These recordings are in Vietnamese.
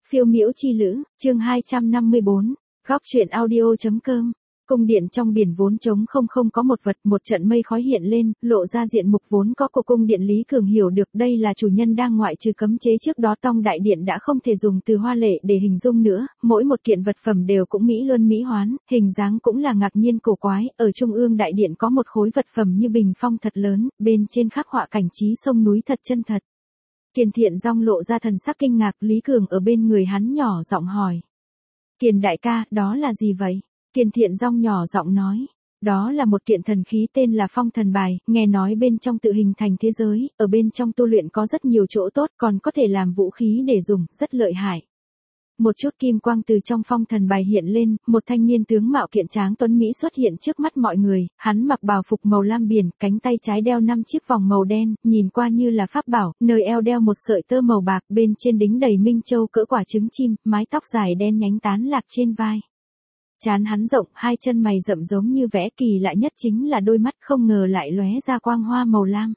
Phiêu miễu chi lữ, chương 254, góc truyện audio.com. Cung điện trong biển vốn trống không có một vật, một trận mây khói hiện lên, lộ ra diện mục vốn có của cung điện. Lý Cường hiểu được đây là chủ nhân đang ngoại trừ cấm chế trước đó tông đại điện đã không thể dùng từ hoa lệ để hình dung nữa, mỗi một kiện vật phẩm đều cũng mỹ luân mỹ hoán, hình dáng cũng là ngạc nhiên cổ quái. Ở trung ương đại điện có một khối vật phẩm như bình phong thật lớn, bên trên khắc họa cảnh trí sông núi thật chân thật. Kiền Thiện Dong lộ ra thần sắc kinh ngạc, Lý Cường ở bên người hắn nhỏ giọng hỏi. Kiền đại ca, đó là gì vậy? Kiền Thiện Dong nhỏ giọng nói. Đó là một kiện thần khí tên là phong thần bài, nghe nói bên trong tự hình thành thế giới, ở bên trong tu luyện có rất nhiều chỗ tốt, còn có thể làm vũ khí để dùng, rất lợi hại. Một chút kim quang từ trong phong thần bài hiện lên, một thanh niên tướng mạo kiện tráng tuấn Mỹ xuất hiện trước mắt mọi người, hắn mặc bào phục màu lam biển, cánh tay trái đeo 5 chiếc vòng màu đen, nhìn qua như là pháp bảo, nơi eo đeo một sợi tơ màu bạc, bên trên đính đầy minh châu cỡ quả trứng chim, mái tóc dài đen nhánh tán lạc trên vai. Trán hắn rộng, hai chân mày rậm giống như vẽ, kỳ lạ nhất chính là đôi mắt không ngờ lại lóe ra quang hoa màu lam.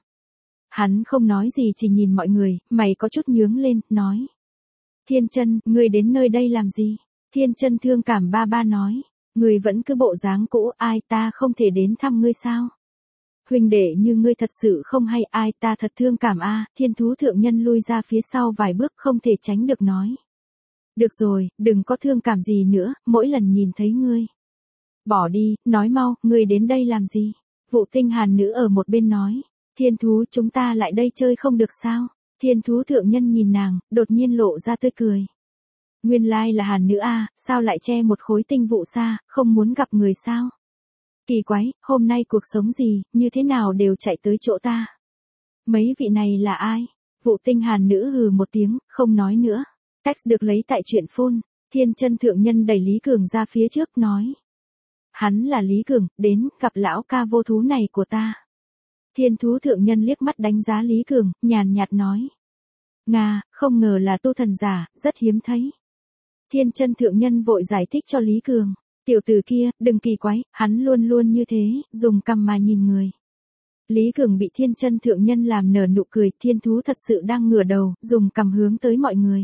Hắn không nói gì chỉ nhìn mọi người, mày có chút nhướng lên, nói. Thiên Chân, ngươi đến nơi đây làm gì? Thiên Chân thương cảm ba nói, ngươi vẫn cứ bộ dáng cũ, ai ta không thể đến thăm ngươi sao? Huynh đệ như ngươi thật sự không hay, ai ta thật thương cảm a. Thiên Thú thượng nhân lui ra phía sau vài bước không thể tránh được nói. Được rồi, đừng có thương cảm gì nữa, mỗi lần nhìn thấy ngươi. Bỏ đi, nói mau, ngươi đến đây làm gì? Vụ Tinh Hàn nữ ở một bên nói. Thiên Thú, chúng ta lại đây chơi không được sao? Thiên Thú thượng nhân nhìn nàng, đột nhiên lộ ra tươi cười. Nguyên lai là Hàn nữ a, sao lại che một khối tinh vụ xa, không muốn gặp người sao? Kỳ quái, hôm nay cuộc sống gì, như thế nào đều chạy tới chỗ ta? Mấy vị này là ai? Vụ Tinh Hàn nữ hừ một tiếng, không nói nữa. Text được lấy tại truyện phun. Thiên Chân thượng nhân đẩy Lý Cường ra phía trước nói. Hắn là Lý Cường, đến, gặp lão ca vô thú này của ta. Thiên Thú thượng nhân liếc mắt đánh giá Lý Cường, nhàn nhạt nói. Nga, không ngờ là tu thần giả, rất hiếm thấy. Thiên Chân thượng nhân vội giải thích cho Lý Cường. Tiểu tử kia, đừng kỳ quái, hắn luôn luôn như thế, dùng cằm mà nhìn người. Lý Cường bị Thiên Chân thượng nhân làm nở nụ cười, Thiên Thú thật sự đang ngửa đầu, dùng cằm hướng tới mọi người.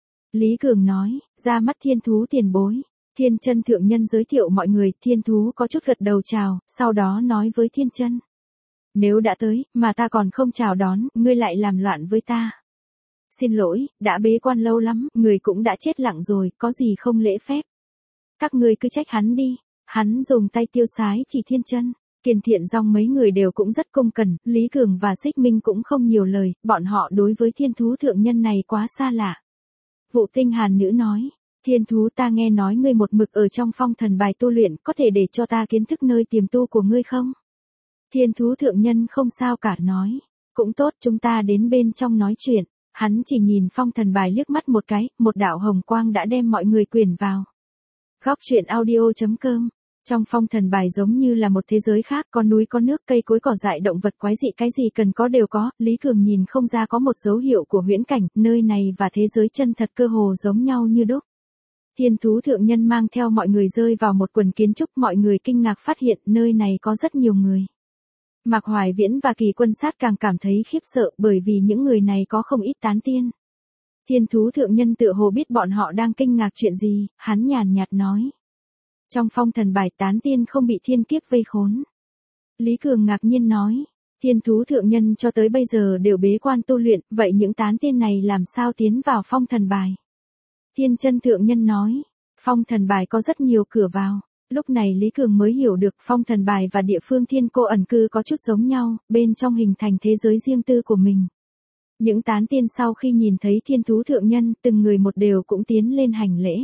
Lý Cường nói, ra mắt Thiên Thú tiền bối. Thiên Chân thượng nhân giới thiệu mọi người, Thiên Thú có chút gật đầu chào, sau đó nói với Thiên Chân. Nếu đã tới, mà ta còn không chào đón, ngươi lại làm loạn với ta. Xin lỗi, đã bế quan lâu lắm, người cũng đã chết lặng rồi, có gì không lễ phép. Các ngươi cứ trách hắn đi. Hắn dùng tay tiêu sái chỉ Thiên Chân. Kiền Thiện Dong mấy người đều cũng rất cung cần, Lý Cường và Xích Minh cũng không nhiều lời, bọn họ đối với Thiên Thú thượng nhân này quá xa lạ. Vụ Tinh Hàn nữ nói, Thiên Thú ta nghe nói ngươi một mực ở trong phong thần bài tu luyện, có thể để cho ta kiến thức nơi tiềm tu của ngươi không? Thiên Thú thượng nhân không sao cả nói, cũng tốt, chúng ta đến bên trong nói chuyện. Hắn chỉ nhìn phong thần bài liếc mắt một cái, một đạo hồng quang đã đem mọi người quyển vào. Góc truyện audio.com. Trong phong thần bài giống như là một thế giới khác, có núi có nước, cây cối cỏ dại, động vật quái dị, cái gì cần có đều có. Lý Cường nhìn không ra có một dấu hiệu của huyễn cảnh, nơi này và thế giới chân thật cơ hồ giống nhau như đúc. Thiên Thú thượng nhân mang theo mọi người rơi vào một quần kiến trúc, mọi người kinh ngạc phát hiện nơi này có rất nhiều người. Mạc Hoài Viễn và Kỳ Quân Sát càng cảm thấy khiếp sợ, bởi vì những người này có không ít tán tiên. Thiên Thú thượng nhân tựa hồ biết bọn họ đang kinh ngạc chuyện gì, hắn nhàn nhạt nói. Trong phong thần bài tán tiên không bị thiên kiếp vây khốn. Lý Cường ngạc nhiên nói. Thiên Thú thượng nhân cho tới bây giờ đều bế quan tu luyện, vậy những tán tiên này làm sao tiến vào phong thần bài? Thiên Chân thượng nhân nói. Phong thần bài có rất nhiều cửa vào. Lúc này Lý Cường mới hiểu được phong thần bài và địa phương thiên cô ẩn cư có chút giống nhau, bên trong hình thành thế giới riêng tư của mình. Những tán tiên sau khi nhìn thấy Thiên Thú thượng nhân, từng người một đều cũng tiến lên hành lễ.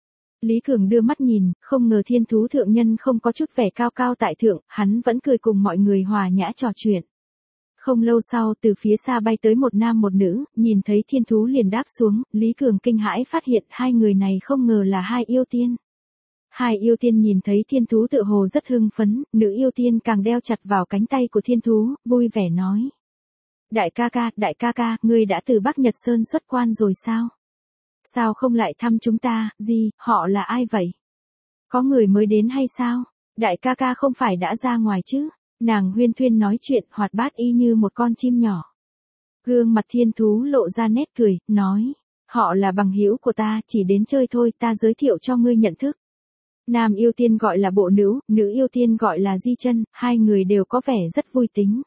Lý Cường đưa mắt nhìn, không ngờ Thiên Thú thượng nhân không có chút vẻ cao cao tại thượng, hắn vẫn cười cùng mọi người hòa nhã trò chuyện. Không lâu sau, từ phía xa bay tới một nam một nữ, nhìn thấy Thiên Thú liền đáp xuống, Lý Cường kinh hãi phát hiện hai người này không ngờ là hai yêu tiên. Hai yêu tiên nhìn thấy Thiên Thú tựa hồ rất hưng phấn, nữ yêu tiên càng đeo chặt vào cánh tay của Thiên Thú, vui vẻ nói. Đại ca ca, ngươi đã từ Bắc Nhật Sơn xuất quan rồi sao? Sao không lại thăm chúng ta, gì, họ là ai vậy? Có người mới đến hay sao? Đại ca ca không phải đã ra ngoài chứ? Nàng huyên thuyên nói chuyện, hoạt bát y như một con chim nhỏ. Gương mặt Thiên Thú lộ ra nét cười, nói. Họ là bằng hữu của ta, chỉ đến chơi thôi, ta giới thiệu cho ngươi nhận thức. Nam yêu tiên gọi là Bộ Nữ, nữ yêu tiên gọi là Di Chân, hai người đều có vẻ rất vui tính.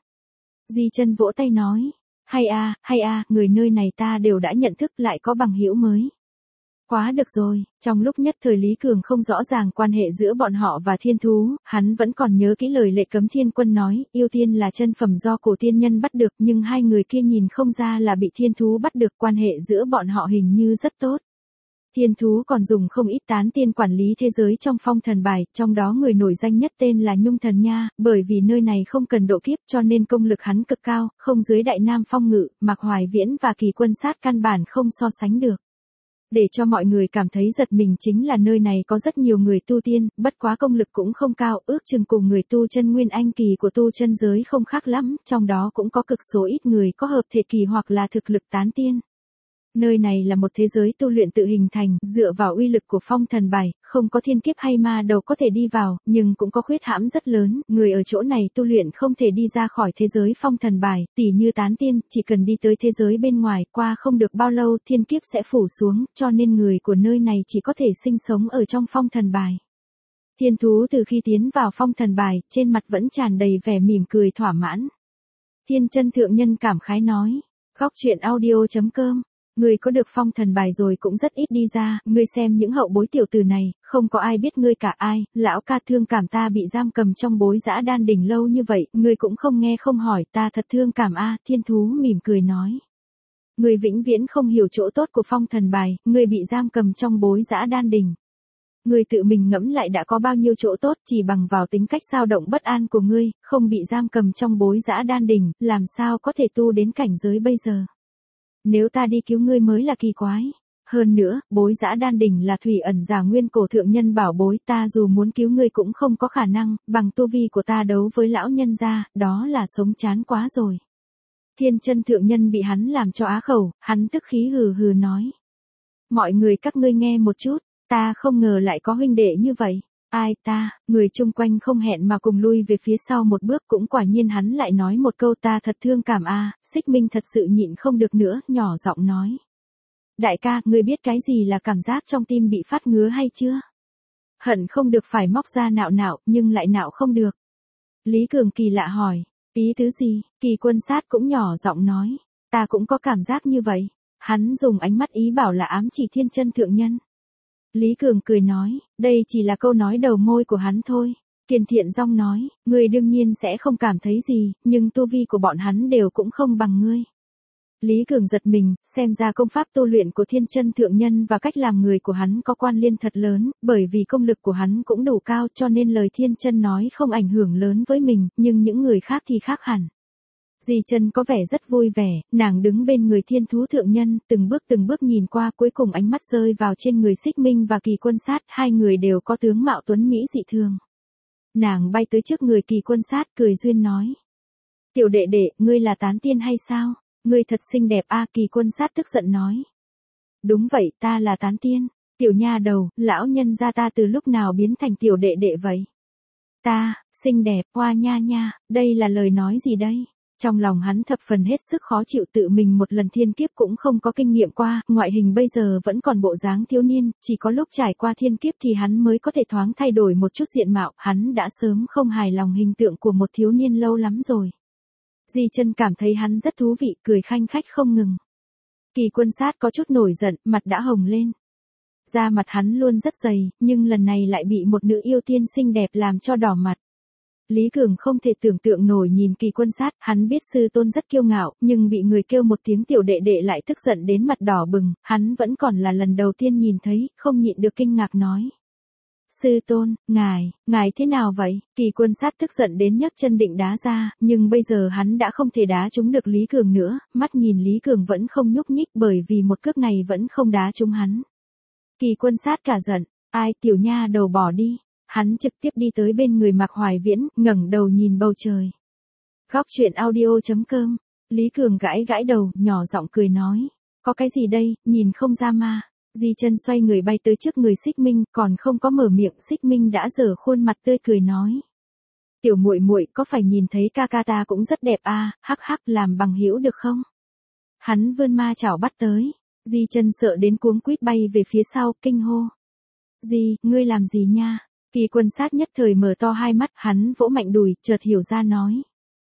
Di Chân vỗ tay nói, hay a, người nơi này ta đều đã nhận thức lại có bằng hữu mới. Quá được rồi, trong lúc nhất thời Lý Cường không rõ ràng quan hệ giữa bọn họ và thiên thú, hắn vẫn còn nhớ kỹ lời Lệ Cấm Thiên Quân nói, yêu tiên là chân phẩm do cổ tiên nhân bắt được nhưng hai người kia nhìn không ra là bị thiên thú bắt được, quan hệ giữa bọn họ hình như rất tốt. Thiên thú còn dùng không ít tán tiên quản lý thế giới trong phong thần bài, trong đó người nổi danh nhất tên là Nhung Thần Nha, bởi vì nơi này không cần độ kiếp cho nên công lực hắn cực cao, không dưới Đại Nam Phong Ngự, Mạc Hoài Viễn và Kỳ Quân Sát căn bản không so sánh được. Để cho mọi người cảm thấy giật mình chính là nơi này có rất nhiều người tu tiên, bất quá công lực cũng không cao, ước chừng cùng người tu chân nguyên anh kỳ của tu chân giới không khác lắm, trong đó cũng có cực số ít người có hợp thể kỳ hoặc là thực lực tán tiên. Nơi này là một thế giới tu luyện tự hình thành, dựa vào uy lực của phong thần bài, không có thiên kiếp hay ma đầu có thể đi vào, nhưng cũng có khuyết hãm rất lớn, người ở chỗ này tu luyện không thể đi ra khỏi thế giới phong thần bài, tỉ như tán tiên, chỉ cần đi tới thế giới bên ngoài, qua không được bao lâu thiên kiếp sẽ phủ xuống, cho nên người của nơi này chỉ có thể sinh sống ở trong phong thần bài. Thiên thú từ khi tiến vào phong thần bài, trên mặt vẫn tràn đầy vẻ mỉm cười thỏa mãn. Thiên Chân Thượng Nhân cảm khái nói, Góc Truyện Audio.com. Ngươi có được phong thần bài rồi cũng rất ít đi ra, ngươi xem những hậu bối tiểu tử này, không có ai biết ngươi cả ai, lão ca thương cảm ta bị giam cầm trong bối dã đan đỉnh lâu như vậy, ngươi cũng không nghe không hỏi, ta thật thương cảm a. Thiên thú mỉm cười nói. Ngươi vĩnh viễn không hiểu chỗ tốt của phong thần bài, ngươi bị giam cầm trong bối dã đan đỉnh. Ngươi tự mình ngẫm lại đã có bao nhiêu chỗ tốt, chỉ bằng vào tính cách dao động bất an của ngươi, không bị giam cầm trong bối dã đan đỉnh, làm sao có thể tu đến cảnh giới bây giờ. Nếu ta đi cứu ngươi mới là kỳ quái. Hơn nữa, bối dã đan đỉnh là thủy ẩn giả nguyên cổ thượng nhân bảo bối, ta dù muốn cứu ngươi cũng không có khả năng, bằng tu vi của ta đấu với lão nhân gia, đó là sống chán quá rồi. Thiên Chân Thượng Nhân bị hắn làm cho á khẩu, hắn tức khí hừ hừ nói. Mọi người các ngươi nghe một chút, ta không ngờ lại có huynh đệ như vậy. Ai ta, người chung quanh không hẹn mà cùng lui về phía sau một bước, cũng quả nhiên hắn lại nói một câu ta thật thương cảm a. Xích Minh thật sự nhịn không được nữa, nhỏ giọng nói. Đại ca, ngươi biết cái gì là cảm giác trong tim bị phát ngứa hay chưa? Hận không được phải móc ra nạo nạo, nhưng lại nạo không được. Lý Cường kỳ lạ hỏi, ý tứ gì? Kỳ Quân Sát cũng nhỏ giọng nói, ta cũng có cảm giác như vậy. Hắn dùng ánh mắt ý bảo là ám chỉ Thiên Chân Thượng Nhân. Lý Cường cười nói, đây chỉ là câu nói đầu môi của hắn thôi. Kiền Thiện Dong nói, ngươi đương nhiên sẽ không cảm thấy gì, nhưng tu vi của bọn hắn đều cũng không bằng ngươi. Lý Cường giật mình, xem ra công pháp tu luyện của Thiên Chân Thượng Nhân và cách làm người của hắn có quan liên thật lớn, bởi vì công lực của hắn cũng đủ cao cho nên lời Thiên Chân nói không ảnh hưởng lớn với mình, nhưng những người khác thì khác hẳn. Di Chân có vẻ rất vui vẻ, nàng đứng bên người Thiên Thú Thượng Nhân, từng bước nhìn qua, cuối cùng ánh mắt rơi vào trên người Xích Minh và Kỳ Quân Sát, hai người đều có tướng mạo tuấn mỹ dị thường. Nàng bay tới trước người Kỳ Quân Sát, cười duyên nói. Tiểu đệ đệ, ngươi là tán tiên hay sao? Ngươi thật xinh đẹp a. Kỳ Quân Sát tức giận nói. Đúng vậy, ta là tán tiên. Tiểu nha đầu, lão nhân gia ta từ lúc nào biến thành tiểu đệ đệ vậy? Ta, xinh đẹp, hoa nha nha, đây là lời nói gì đây? Trong lòng hắn thập phần hết sức khó chịu, tự mình một lần thiên kiếp cũng không có kinh nghiệm qua, ngoại hình bây giờ vẫn còn bộ dáng thiếu niên, chỉ có lúc trải qua thiên kiếp thì hắn mới có thể thoáng thay đổi một chút diện mạo, hắn đã sớm không hài lòng hình tượng của một thiếu niên lâu lắm rồi. Di Chân cảm thấy hắn rất thú vị, cười khanh khách không ngừng. Kỳ Quân Sát có chút nổi giận, mặt đã hồng lên. Da mặt hắn luôn rất dày, nhưng lần này lại bị một nữ yêu tiên xinh đẹp làm cho đỏ mặt. Lý Cường không thể tưởng tượng nổi nhìn Kỳ Quân Sát, hắn biết sư tôn rất kiêu ngạo, nhưng bị người kêu một tiếng tiểu đệ đệ lại tức giận đến mặt đỏ bừng, hắn vẫn còn là lần đầu tiên nhìn thấy, không nhịn được kinh ngạc nói. Sư tôn, ngài thế nào vậy? Kỳ Quân Sát tức giận đến nhấc chân định đá ra, nhưng bây giờ hắn đã không thể đá trúng được Lý Cường nữa, mắt nhìn Lý Cường vẫn không nhúc nhích bởi vì một cước này vẫn không đá trúng hắn. Kỳ Quân Sát cả giận, ai tiểu nha đầu bỏ đi. Hắn trực tiếp đi tới bên người Mạc Hoài Viễn, ngẩng đầu nhìn bầu trời. Góc Truyện Audio.com. Lý Cường gãi đầu, nhỏ giọng cười nói. Có cái gì đây, nhìn không ra ma. Di Chân xoay người bay tới trước người Xích Minh, còn không có mở miệng, Xích Minh đã giở khuôn mặt tươi cười nói. Tiểu muội muội có phải nhìn thấy ca ca ta cũng rất đẹp a, hắc hắc làm bằng hữu được không? Hắn vươn ma chảo bắt tới. Di Chân sợ đến cuống quýt bay về phía sau, kinh hô. Di, ngươi làm gì nha? Kỳ Quân Sát nhất thời mở to hai mắt, hắn vỗ mạnh đùi, chợt hiểu ra nói.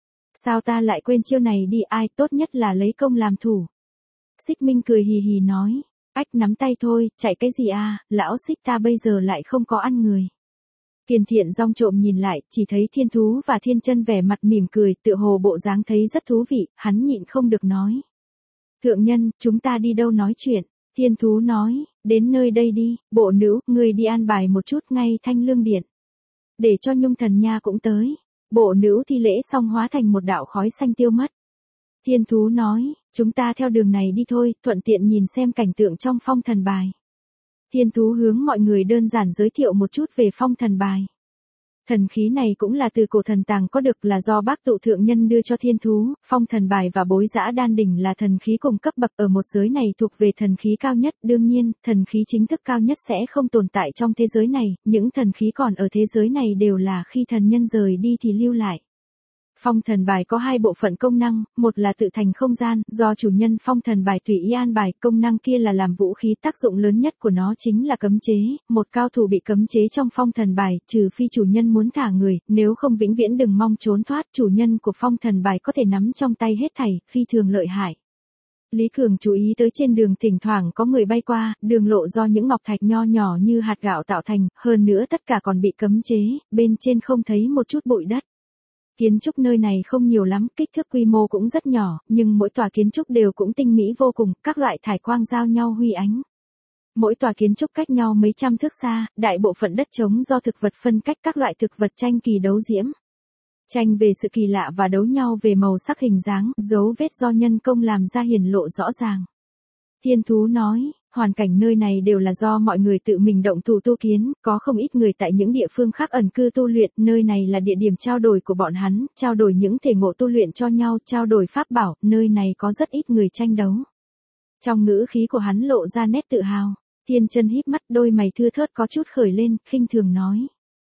Sao ta lại quên chiêu này đi, ai, tốt nhất là lấy công làm thủ. Xích Minh cười hì hì nói. Ách, nắm tay thôi, chạy cái gì à, lão Xích ta bây giờ lại không có ăn người. Kiền Thiện Dong trộm nhìn lại, chỉ thấy Thiên Thú và Thiên Chân vẻ mặt mỉm cười, tựa hồ bộ dáng thấy rất thú vị, hắn nhịn không được nói. Thượng nhân, chúng ta đi đâu nói chuyện? Thiên Thú nói, đến nơi đây đi, bộ nữ, người đi an bài một chút ngay Thanh Lương Điện. Để cho Nhung Thần Nha cũng tới. Bộ nữ thi lễ xong hóa thành một đạo khói xanh tiêu mất. Thiên Thú nói, chúng ta theo đường này đi thôi, thuận tiện nhìn xem cảnh tượng trong phong thần bài. Thiên Thú hướng mọi người đơn giản giới thiệu một chút về phong thần bài. Thần khí này cũng là từ cổ thần tàng có được, là do Bác Tụ Thượng Nhân đưa cho Thiên Thú. Phong thần bài và Bối Dã Đan Đỉnh là thần khí cùng cấp bậc ở một giới này, thuộc về thần khí cao nhất. Đương nhiên, thần khí chính thức cao nhất sẽ không tồn tại trong thế giới này, những thần khí còn ở thế giới này đều là khi thần nhân rời đi thì lưu lại. Phong thần bài có hai bộ phận công năng, một là tự thành không gian, do chủ nhân phong thần bài tùy ý an bài, công năng kia là làm vũ khí, tác dụng lớn nhất của nó chính là cấm chế, một cao thủ bị cấm chế trong phong thần bài, trừ phi chủ nhân muốn thả người, nếu không vĩnh viễn đừng mong trốn thoát, chủ nhân của phong thần bài có thể nắm trong tay hết thảy, phi thường lợi hại. Lý Cường chú ý tới trên đường thỉnh thoảng có người bay qua, đường lộ do những ngọc thạch nho nhỏ như hạt gạo tạo thành, hơn nữa tất cả còn bị cấm chế, bên trên không thấy một chút bụi đất. Kiến trúc nơi này không nhiều lắm, kích thước quy mô cũng rất nhỏ, nhưng mỗi tòa kiến trúc đều cũng tinh mỹ vô cùng, các loại thải quang giao nhau huy ánh. Mỗi tòa kiến trúc cách nhau mấy trăm thước xa, đại bộ phận đất trống do thực vật phân cách, các loại thực vật tranh kỳ đấu diễm. Tranh về sự kỳ lạ và đấu nhau về màu sắc hình dáng, dấu vết do nhân công làm ra hiển lộ rõ ràng. Thiên Thú nói, hoàn cảnh nơi này đều là do mọi người tự mình động thủ tu kiến, có không ít người tại những địa phương khác ẩn cư tu luyện, nơi này là địa điểm trao đổi của bọn hắn, trao đổi những thể ngộ tu luyện cho nhau, trao đổi pháp bảo, nơi này có rất ít người tranh đấu. Trong ngữ khí của hắn lộ ra nét tự hào, Thiên Chân híp mắt, đôi mày thưa thớt có chút khởi lên, khinh thường nói.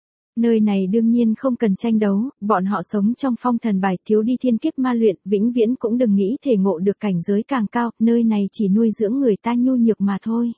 Nơi này đương nhiên không cần tranh đấu, bọn họ sống trong phong thần bài, thiếu đi thiên kiếp ma luyện, vĩnh viễn cũng đừng nghĩ thể ngộ được cảnh giới càng cao, nơi này chỉ nuôi dưỡng người ta nhu nhược mà thôi.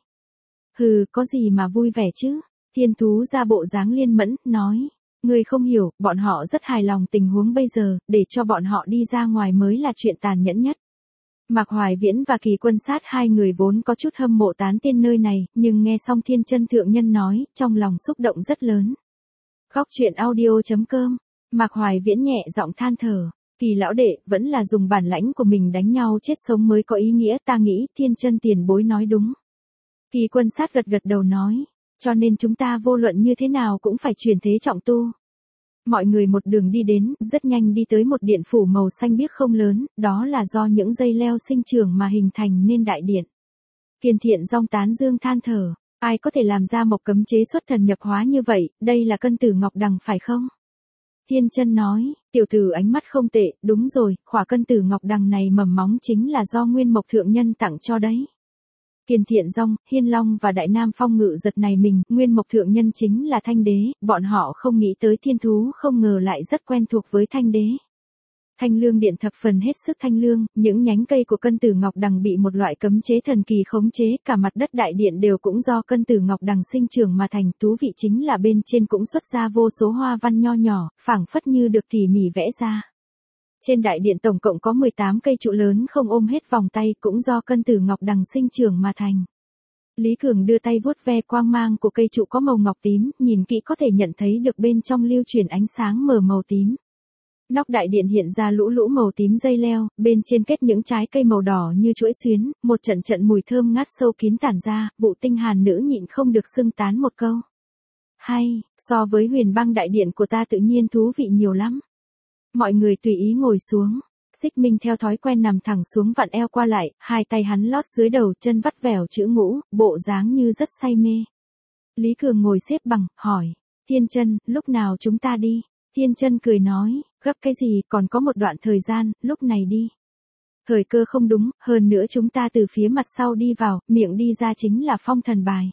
Hừ, có gì mà vui vẻ chứ? Thiên Thú ra bộ dáng liên mẫn, nói. Người không hiểu, bọn họ rất hài lòng tình huống bây giờ, để cho bọn họ đi ra ngoài mới là chuyện tàn nhẫn nhất. Mạc Hoài Viễn và Kỳ Quân Sát hai người vốn có chút hâm mộ tán tiên nơi này, nhưng nghe xong Thiên Chân thượng nhân nói, trong lòng xúc động rất lớn. Góc truyện audio.com, Mạc Hoài Viễn nhẹ giọng than thở, Kỳ lão đệ, vẫn là dùng bản lãnh của mình đánh nhau chết sống mới có ý nghĩa, ta nghĩ Thiên Chân tiền bối nói đúng. Kỳ Quân Sát gật gật đầu nói, cho nên chúng ta vô luận như thế nào cũng phải truyền thế trọng tu. Mọi người một đường đi đến, rất nhanh đi tới một điện phủ màu xanh biếc không lớn, đó là do những dây leo sinh trưởng mà hình thành nên đại điện. Kiền Thiện Dong tán dương than thở. Ai có thể làm ra một cấm chế xuất thần nhập hóa như vậy, đây là Cân Tử Ngọc Đằng phải không? Thiên Chân nói, tiểu tử ánh mắt không tệ, đúng rồi, khỏa Cân Tử Ngọc Đằng này mầm móng chính là do Nguyên Mộc Thượng Nhân tặng cho đấy. Kiền Thiện Dong, Hiên Long và Đại Nam Phong Ngự giật này mình, Nguyên Mộc Thượng Nhân chính là Thanh Đế, bọn họ không nghĩ tới Thiên Thú không ngờ lại rất quen thuộc với Thanh Đế. Thanh Lương Điện thập phần hết sức thanh lương, những nhánh cây của Cân Tử Ngọc Đằng bị một loại cấm chế thần kỳ khống chế, cả mặt đất đại điện đều cũng do Cân Tử Ngọc Đằng sinh trưởng mà thành, thú vị chính là bên trên cũng xuất ra vô số hoa văn nho nhỏ, phảng phất như được tỉ mỉ vẽ ra. Trên đại điện tổng cộng có 18 cây trụ lớn không ôm hết vòng tay, cũng do Cân Tử Ngọc Đằng sinh trưởng mà thành. Lý Cường đưa tay vuốt ve quang mang của cây trụ có màu ngọc tím, nhìn kỹ có thể nhận thấy được bên trong lưu truyền ánh sáng mờ màu tím. Nóc đại điện hiện ra lũ lũ màu tím dây leo, bên trên kết những trái cây màu đỏ như chuỗi xuyến, một trận trận mùi thơm ngát sâu kín tản ra, Vụ Tinh Hàn nữ nhịn không được xưng tán một câu. Hay, so với Huyền Băng đại điện của ta tự nhiên thú vị nhiều lắm. Mọi người tùy ý ngồi xuống, Xích Minh theo thói quen nằm thẳng xuống vặn eo qua lại, hai tay hắn lót dưới đầu, chân vắt vẻo chữ ngũ, bộ dáng như rất say mê. Lý Cường ngồi xếp bằng, hỏi, Thiên Chân, lúc nào chúng ta đi? Thiên Chân cười nói, gấp cái gì, còn có một đoạn thời gian, lúc này đi. Thời cơ không đúng, hơn nữa chúng ta từ phía mặt sau đi vào, miệng đi ra chính là phong thần bài.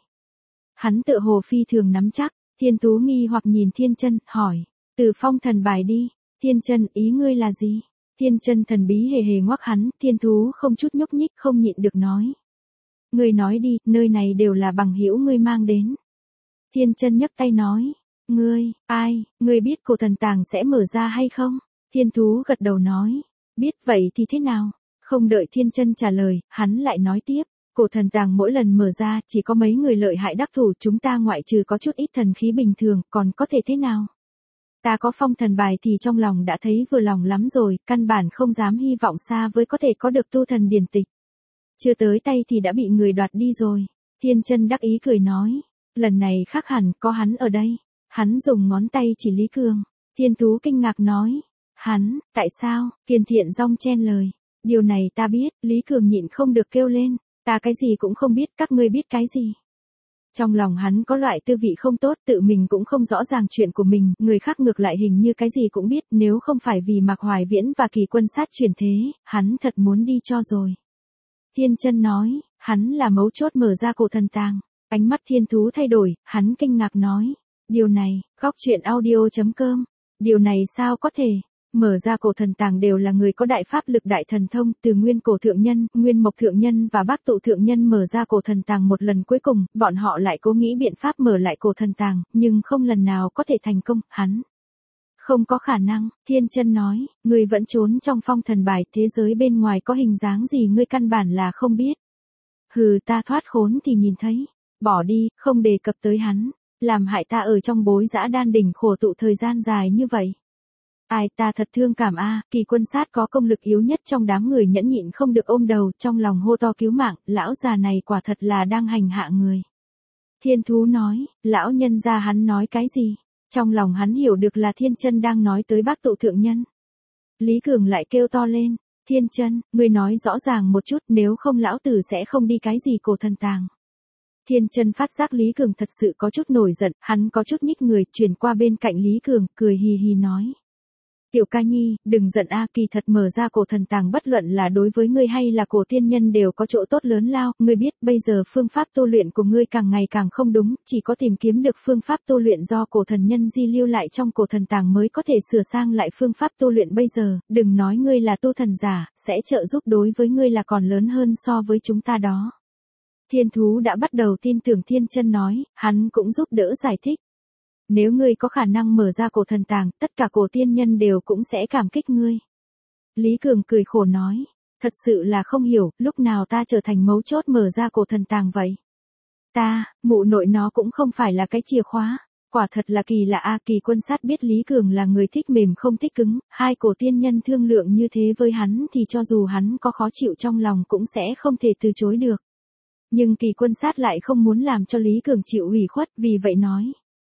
Hắn tựa hồ phi thường nắm chắc, Thiên Tú nghi hoặc nhìn Thiên Chân, hỏi, từ phong thần bài đi, Thiên Chân, ý ngươi là gì? Thiên Chân thần bí hề hề ngoắc hắn, Thiên Thú không chút nhúc nhích, không nhịn được nói. Ngươi nói đi, nơi này đều là bằng hữu ngươi mang đến. Thiên chân nhấc tay nói. Ngươi biết cổ thần tàng sẽ mở ra hay không? Thiên thú gật đầu nói. Biết vậy thì thế nào? Không đợi thiên chân trả lời, hắn lại nói tiếp. Cổ thần tàng mỗi lần mở ra chỉ có mấy người lợi hại đắc thủ, chúng ta ngoại trừ có chút ít thần khí bình thường, còn có thể thế nào? Ta có phong thần bài thì trong lòng đã thấy vừa lòng lắm rồi, căn bản không dám hy vọng xa với có thể có được tu thần điển tịch. Chưa tới tay thì đã bị người đoạt đi rồi. Thiên chân đắc ý cười nói. Lần này khác hẳn, có hắn ở đây. Hắn dùng ngón tay chỉ Lý Cường. Thiên thú kinh ngạc nói. Hắn, tại sao? Kiền Thiện Dong chen lời. Điều này ta biết, Lý Cường nhịn không được kêu lên. Ta cái gì cũng không biết, các ngươi biết cái gì? Trong lòng hắn có loại tư vị không tốt, tự mình cũng không rõ ràng chuyện của mình, người khác ngược lại hình như cái gì cũng biết, nếu không phải vì Mạc Hoài Viễn và Kỳ Quân Sát chuyển thế, hắn thật muốn đi cho rồi. Thiên chân nói, hắn là mấu chốt mở ra cổ thần tàng. Ánh mắt thiên thú thay đổi, hắn kinh ngạc nói. Điều này, góc truyện audio.com. Điều này sao có thể? Mở ra cổ thần tàng đều là người có đại pháp lực đại thần thông, từ Nguyên Cổ Thượng Nhân, Nguyên Mộc Thượng Nhân và Bác Tụ Thượng Nhân mở ra cổ thần tàng một lần cuối cùng, bọn họ lại cố nghĩ biện pháp mở lại cổ thần tàng, nhưng không lần nào có thể thành công, hắn. Không có khả năng, Thiên Chân nói, ngươi vẫn trốn trong phong thần bài, thế giới bên ngoài có hình dáng gì ngươi căn bản là không biết. Hừ, ta thoát khốn thì nhìn thấy, bỏ đi, không đề cập tới hắn, làm hại ta ở trong bối dã đan đỉnh khổ tụ thời gian dài như vậy. Ai, ta thật thương cảm a. Kỳ Quân Sát có công lực yếu nhất trong đám người nhẫn nhịn không được ôm đầu, trong lòng hô to cứu mạng, lão già này quả thật là đang hành hạ người. Thiên thú nói, lão nhân gia hắn nói cái gì? Trong lòng hắn hiểu được là Thiên Chân đang nói tới Bác Tụ Thượng Nhân. Lý Cường lại kêu to lên, Thiên Chân, ngươi nói rõ ràng một chút, nếu không lão tử sẽ không đi cái gì cổ thần tàng. Thiên Chân phát giác Lý Cường thật sự có chút nổi giận, hắn có chút nhích người, chuyển qua bên cạnh Lý Cường, cười hì hì nói. Tiểu ca nhi, đừng giận a, kỳ thật mở ra cổ thần tàng bất luận là đối với ngươi hay là cổ tiên nhân đều có chỗ tốt lớn lao, ngươi biết bây giờ phương pháp tu luyện của ngươi càng ngày càng không đúng, chỉ có tìm kiếm được phương pháp tu luyện do cổ thần nhân di lưu lại trong cổ thần tàng mới có thể sửa sang lại phương pháp tu luyện bây giờ, đừng nói ngươi là tu thần giả, sẽ trợ giúp đối với ngươi là còn lớn hơn so với chúng ta đó. Thiên thú đã bắt đầu tin tưởng Thiên Chân nói, hắn cũng giúp đỡ giải thích. Nếu ngươi có khả năng mở ra cổ thần tàng, tất cả cổ tiên nhân đều cũng sẽ cảm kích ngươi. Lý Cường cười khổ nói, thật sự là không hiểu, lúc nào ta trở thành mấu chốt mở ra cổ thần tàng vậy? Ta, mụ nội nó cũng không phải là cái chìa khóa. Quả thật là kỳ lạ a. Kỳ Quân Sát biết Lý Cường là người thích mềm không thích cứng, hai cổ tiên nhân thương lượng như thế với hắn thì cho dù hắn có khó chịu trong lòng cũng sẽ không thể từ chối được. Nhưng Kỳ Quân Sát lại không muốn làm cho Lý Cường chịu ủy khuất, vì vậy nói.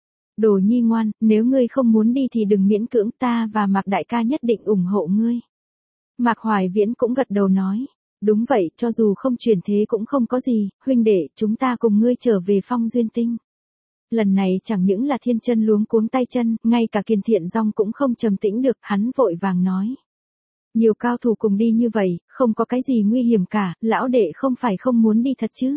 Đồ nhi ngoan, nếu ngươi không muốn đi thì đừng miễn cưỡng, ta và Mạc đại ca nhất định ủng hộ ngươi. Mạc Hoài Viễn cũng gật đầu nói. Đúng vậy, cho dù không chuyển thế cũng không có gì, huynh đệ, chúng ta cùng ngươi trở về Phong Duyên Tinh. Lần này chẳng những là Thiên Chân luống cuống tay chân, ngay cả Kiền Thiện Dong cũng không trầm tĩnh được, hắn vội vàng nói. Nhiều cao thủ cùng đi như vậy, không có cái gì nguy hiểm cả, lão đệ không phải không muốn đi thật chứ.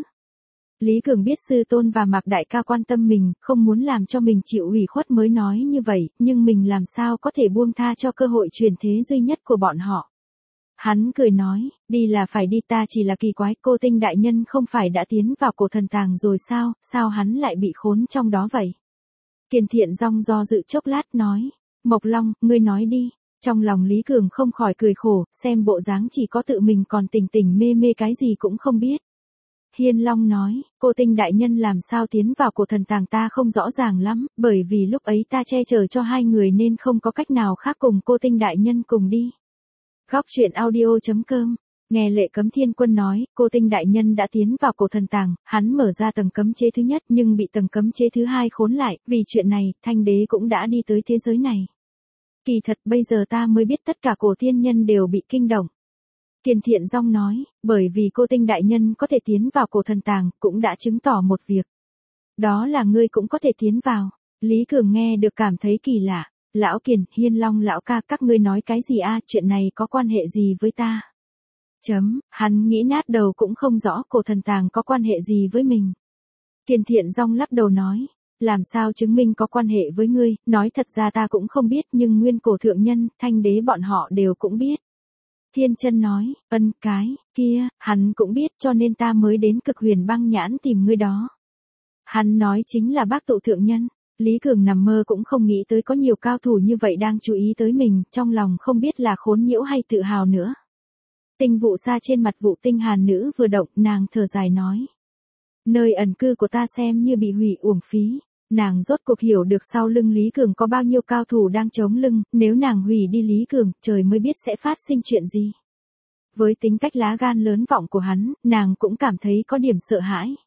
Lý Cường biết sư tôn và Mạc đại ca quan tâm mình, không muốn làm cho mình chịu ủy khuất mới nói như vậy, nhưng mình làm sao có thể buông tha cho cơ hội chuyển thế duy nhất của bọn họ. Hắn cười nói, đi là phải đi, ta chỉ là kỳ quái, cô Tinh đại nhân không phải đã tiến vào cổ thần tàng rồi sao hắn lại bị khốn trong đó vậy? Kiền Thiện Dong do dự chốc lát nói, Mộc Long, ngươi nói đi. Trong lòng Lý Cường không khỏi cười khổ, xem bộ dáng chỉ có tự mình còn tỉnh tỉnh mê mê cái gì cũng không biết. Hiên Long nói, cô Tinh đại nhân làm sao tiến vào cổ thần tàng ta không rõ ràng lắm, bởi vì lúc ấy ta che chở cho hai người nên không có cách nào khác cùng cô Tinh đại nhân cùng đi. Góc truyện audio.com. Nghe Lệ Cấm Thiên Quân nói, cô Tinh đại nhân đã tiến vào cổ thần tàng, hắn mở ra tầng cấm chế thứ nhất nhưng bị tầng cấm chế thứ hai khốn lại, vì chuyện này, Thanh Đế cũng đã đi tới thế giới này. Kỳ thật bây giờ ta mới biết tất cả cổ tiên nhân đều bị kinh động. Kiền Thiện Dong nói, bởi vì cô Tinh đại nhân có thể tiến vào cổ thần tàng, cũng đã chứng tỏ một việc. Đó là ngươi cũng có thể tiến vào. Lý Cường nghe được cảm thấy kỳ lạ. Lão Kiền, Hiên Long lão ca, các ngươi nói cái gì a? Chuyện này có quan hệ gì với ta? Hắn nghĩ nát đầu cũng không rõ cổ thần tàng có quan hệ gì với mình. Kiền Thiện Dong lắc đầu nói, làm sao chứng minh có quan hệ với ngươi, nói thật ra ta cũng không biết nhưng Nguyên Cổ Thượng Nhân, Thanh Đế bọn họ đều cũng biết. Thiên Chân nói, cái kia, hắn cũng biết cho nên ta mới đến Cực Huyền Băng Nhãn tìm ngươi đó. Hắn nói chính là bác tụ thượng nhân. Lý Cường nằm mơ cũng không nghĩ tới có nhiều cao thủ như vậy đang chú ý tới mình, trong lòng không biết là khốn nhiễu hay tự hào nữa. Tinh vụ xa trên mặt Vụ Tinh Hàn nữ vừa động, nàng thở dài nói. Nơi ẩn cư của ta xem như bị hủy uổng phí. Nàng rốt cuộc hiểu được sau lưng Lý Cường có bao nhiêu cao thủ đang chống lưng, nếu nàng hủy đi Lý Cường, trời mới biết sẽ phát sinh chuyện gì. Với tính cách lá gan lớn vọng của hắn, nàng cũng cảm thấy có điểm sợ hãi.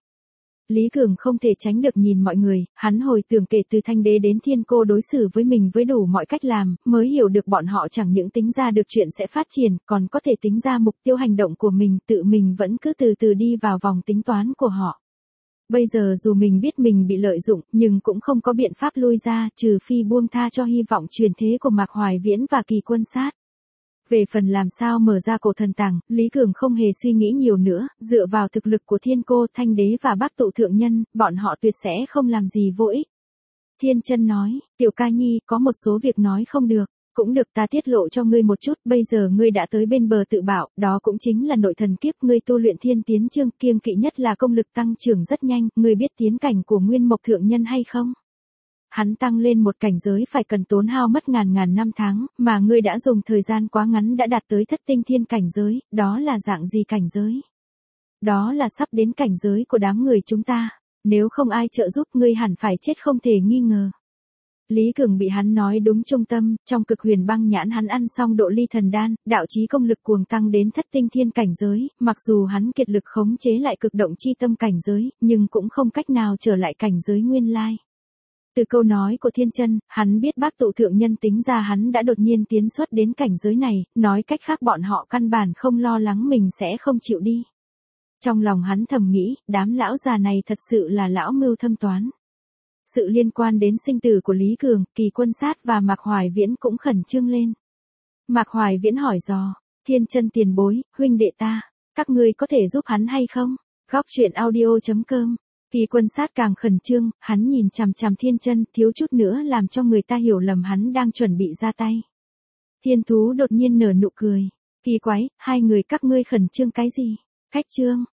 Lý Cường không thể tránh được nhìn mọi người, hắn hồi tưởng kể từ Thanh Đế đến Thiên Cô đối xử với mình với đủ mọi cách làm, mới hiểu được bọn họ chẳng những tính ra được chuyện sẽ phát triển, còn có thể tính ra mục tiêu hành động của mình, tự mình vẫn cứ từ từ đi vào vòng tính toán của họ. Bây giờ dù mình biết mình bị lợi dụng, nhưng cũng không có biện pháp lui ra, trừ phi buông tha cho hy vọng truyền thế của Mạc Hoài Viễn và Kỳ Quân Sát. Về phần làm sao mở ra cổ thần tàng, Lý Cường không hề suy nghĩ nhiều nữa, dựa vào thực lực của Thiên Cô, Thanh Đế và Bác Tụ Thượng Nhân, bọn họ tuyệt sẽ không làm gì vô ích. Thiên Chân nói, Tiểu Ca Nhi, có một số việc nói không được, cũng được ta tiết lộ cho ngươi một chút, bây giờ ngươi đã tới bên bờ tự bảo, đó cũng chính là nội thần kiếp, ngươi tu luyện Thiên Tiến Chương, kiêng kỵ nhất là công lực tăng trưởng rất nhanh, ngươi biết tiến cảnh của Nguyên Mộc Thượng Nhân hay không? Hắn tăng lên một cảnh giới phải cần tốn hao mất ngàn năm tháng, mà ngươi đã dùng thời gian quá ngắn đã đạt tới thất tinh thiên cảnh giới, đó là dạng gì cảnh giới? Đó là sắp đến cảnh giới của đám người chúng ta, nếu không ai trợ giúp ngươi hẳn phải chết không thể nghi ngờ. Lý Cường bị hắn nói đúng trung tâm, trong Cực Huyền Băng Nhãn hắn ăn xong độ ly thần đan, đạo chí công lực cuồng tăng đến thất tinh thiên cảnh giới, mặc dù hắn kiệt lực khống chế lại cực động chi tâm cảnh giới, nhưng cũng không cách nào trở lại cảnh giới nguyên lai. Từ câu nói của Thiên Chân, hắn biết Bác Tụ Thượng Nhân tính ra hắn đã đột nhiên tiến xuất đến cảnh giới này, nói cách khác bọn họ căn bản không lo lắng mình sẽ không chịu đi. Trong lòng hắn thầm nghĩ, đám lão già này thật sự là lão mưu thâm toán. Sự liên quan đến sinh tử của Lý Cường, Kỳ Quân Sát và Mạc Hoài Viễn cũng khẩn trương lên. Mạc Hoài Viễn hỏi dò, Thiên Chân tiền bối, huynh đệ ta, các ngươi có thể giúp hắn hay không? Góc truyện audio.com. Kỳ Quân Sát càng khẩn trương, hắn nhìn chằm chằm Thiên Chân, thiếu chút nữa làm cho người ta hiểu lầm hắn đang chuẩn bị ra tay. Thiên Thú đột nhiên nở nụ cười, kỳ quái, hai người các ngươi khẩn trương cái gì? Khách trương,